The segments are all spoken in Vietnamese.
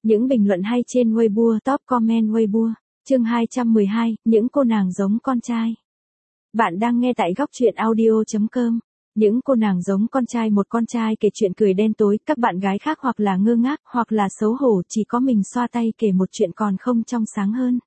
Những bình luận hay trên Weibo, top comment Weibo. Chương 212, những cô nàng giống con trai. Bạn đang nghe tại góc truyện audio.com. Những cô nàng giống con trai. Một con trai kể chuyện cười đen tối, các bạn gái khác hoặc là ngơ ngác, hoặc là xấu hổ, chỉ có mình xoa tay kể một chuyện còn không trong sáng hơn.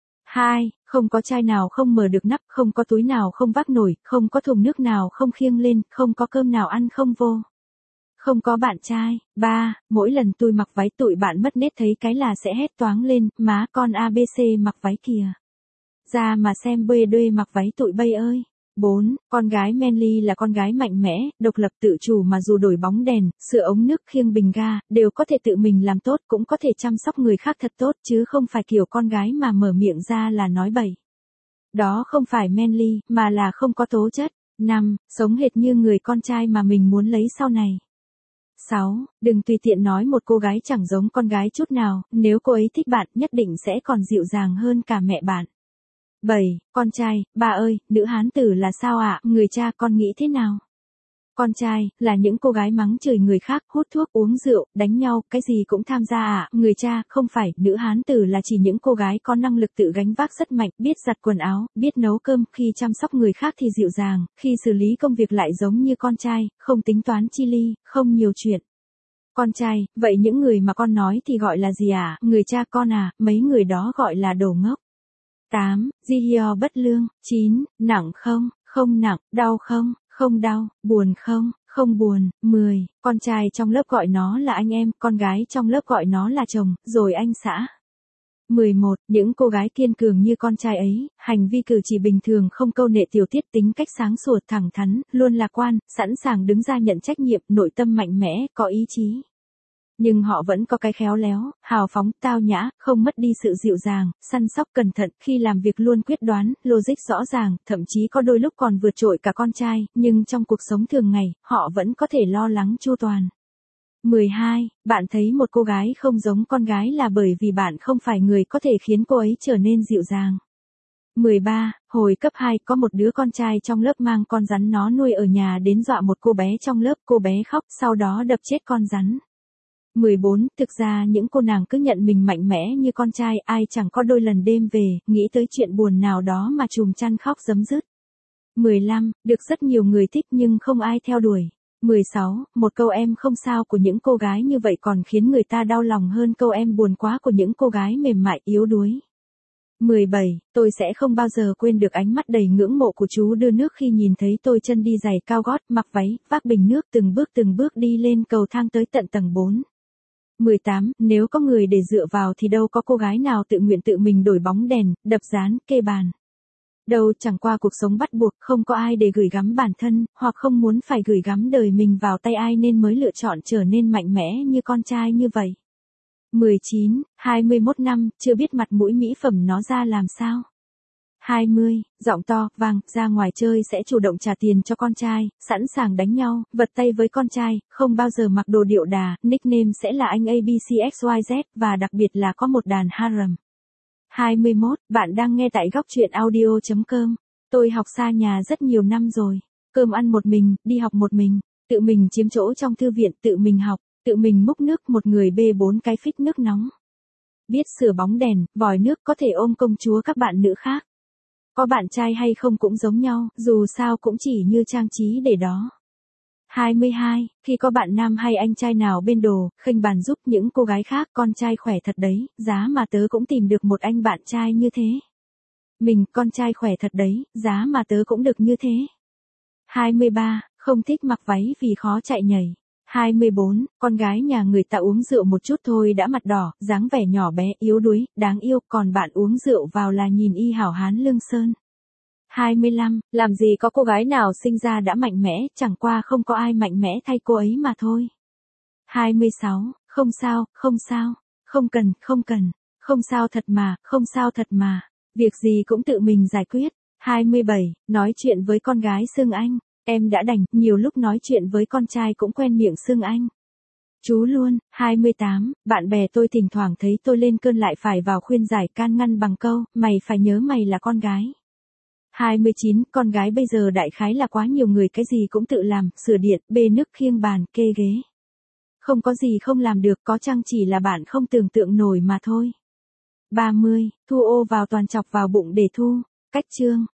2. Không có chai nào không mở được nắp, không có túi nào không vác nổi, không có thùng nước nào không khiêng lên, không có cơm nào ăn không vô. Không có bạn trai. 3. Mỗi lần tôi mặc váy tụi bạn mất nết thấy cái là sẽ hét toáng lên, má con ABC mặc váy kìa. Ra mà xem bê đuê mặc váy tụi bay ơi. 4. Con gái manly là con gái mạnh mẽ, độc lập tự chủ mà dù đổi bóng đèn, sửa ống nước khiêng bình ga, đều có thể tự mình làm tốt, cũng có thể chăm sóc người khác thật tốt, chứ không phải kiểu con gái mà mở miệng ra là nói bậy. Đó không phải manly, mà là không có tố chất. 5. Sống hệt như người con trai mà mình muốn lấy sau này. 6. Đừng tùy tiện nói một cô gái chẳng giống con gái chút nào, nếu cô ấy thích bạn nhất định sẽ còn dịu dàng hơn cả mẹ bạn. 7. Con trai, bà ơi, nữ hán tử là sao ạ? Người cha con nghĩ thế nào? Con trai, là những cô gái mắng chửi người khác, hút thuốc, uống rượu, đánh nhau, cái gì cũng tham gia ạ. Người cha, không phải, nữ hán tử là chỉ những cô gái có năng lực tự gánh vác rất mạnh, biết giặt quần áo, biết nấu cơm, khi chăm sóc người khác thì dịu dàng, khi xử lý công việc lại giống như con trai, không tính toán chi ly, không nhiều chuyện. Con trai, vậy những người mà con nói thì gọi là gì à? Người cha con à, mấy người đó gọi là đồ ngốc. 8. Jihyo bất lương. 9. Nặng không? Không nặng. Đau không? Không đau. Buồn không? Không buồn. 10. Con trai trong lớp gọi nó là anh em, con gái trong lớp gọi nó là chồng, rồi anh xã. 11. Những cô gái kiên cường như con trai ấy, hành vi cử chỉ bình thường không câu nệ tiểu tiết, tính cách sáng sủa thẳng thắn, luôn lạc quan, sẵn sàng đứng ra nhận trách nhiệm, nội tâm mạnh mẽ, có ý chí. Nhưng họ vẫn có cái khéo léo, hào phóng, tao nhã, không mất đi sự dịu dàng, săn sóc cẩn thận, khi làm việc luôn quyết đoán, logic rõ ràng, thậm chí có đôi lúc còn vượt trội cả con trai, nhưng trong cuộc sống thường ngày, họ vẫn có thể lo lắng chu toàn. 12. Bạn thấy một cô gái không giống con gái là bởi vì bạn không phải người có thể khiến cô ấy trở nên dịu dàng. 13. Hồi cấp 2 có một đứa con trai trong lớp mang con rắn nó nuôi ở nhà đến dọa một cô bé trong lớp, cô bé khóc, sau đó đập chết con rắn. 14. Thực ra những cô nàng cứ nhận mình mạnh mẽ như con trai, ai chẳng có đôi lần đêm về, nghĩ tới chuyện buồn nào đó mà trùm chăn khóc rấm rứt. 15. Được rất nhiều người thích nhưng không ai theo đuổi. 16. Một câu em không sao của những cô gái như vậy còn khiến người ta đau lòng hơn câu em buồn quá của những cô gái mềm mại yếu đuối. 17. Tôi sẽ không bao giờ quên được ánh mắt đầy ngưỡng mộ của chú đưa nước khi nhìn thấy tôi chân đi giày cao gót, mặc váy, vác bình nước từng bước đi lên cầu thang tới tận tầng 4. 18. Nếu có người để dựa vào thì đâu có cô gái nào tự nguyện tự mình đổi bóng đèn, đập dán, kê bàn. Đâu chẳng qua cuộc sống bắt buộc, không có ai để gửi gắm bản thân, hoặc không muốn phải gửi gắm đời mình vào tay ai nên mới lựa chọn trở nên mạnh mẽ như con trai như vậy. 19. 21 năm, chưa biết mặt mũi mỹ phẩm nó ra làm sao. 20. Giọng to, vang, ra ngoài chơi sẽ chủ động trả tiền cho con trai, sẵn sàng đánh nhau, vật tay với con trai, không bao giờ mặc đồ điệu đà, nickname sẽ là anh ABCXYZ, và đặc biệt là có một đàn harem. 21. Bạn đang nghe tại góc truyện audio.com. Tôi học xa nhà rất nhiều năm rồi. Cơm ăn một mình, đi học một mình, tự mình chiếm chỗ trong thư viện, tự mình học, tự mình múc nước, một người bê 4 cái phích nước nóng. Biết sửa bóng đèn, vòi nước, có thể ôm công chúa các bạn nữ khác. Có bạn trai hay không cũng giống nhau, dù sao cũng chỉ như trang trí để đó. 22. Khi có bạn nam hay anh trai nào bên đồ, khênh bàn giúp những cô gái khác, con trai khỏe thật đấy, giá mà tớ cũng tìm được một anh bạn trai như thế. Mình, con trai khỏe thật đấy, giá mà tớ cũng được như thế. 23. Không thích mặc váy vì khó chạy nhảy. 24. Con gái nhà người ta uống rượu một chút thôi đã mặt đỏ, dáng vẻ nhỏ bé, yếu đuối, đáng yêu, còn bạn uống rượu vào là nhìn y hảo hán lương sơn. 25. Làm gì có cô gái nào sinh ra đã mạnh mẽ, chẳng qua không có ai mạnh mẽ thay cô ấy mà thôi. 26. Không sao, không cần, không sao thật mà, việc gì cũng tự mình giải quyết. 27. Nói chuyện với con gái xưng anh, em đã đành, nhiều lúc nói chuyện với con trai cũng quen miệng xưng anh. Chú luôn. 28. Bạn bè tôi thỉnh thoảng thấy tôi lên cơn lại phải vào khuyên giải can ngăn bằng câu, mày phải nhớ mày là con gái. 29. Con gái bây giờ đại khái là quá nhiều người cái gì cũng tự làm, sửa điện, bê nước, khiêng bàn, kê ghế. Không có gì không làm được, có chăng chỉ là bạn không tưởng tượng nổi mà thôi. 30. Thu ô vào toàn chọc vào bụng để thu. Cách chương.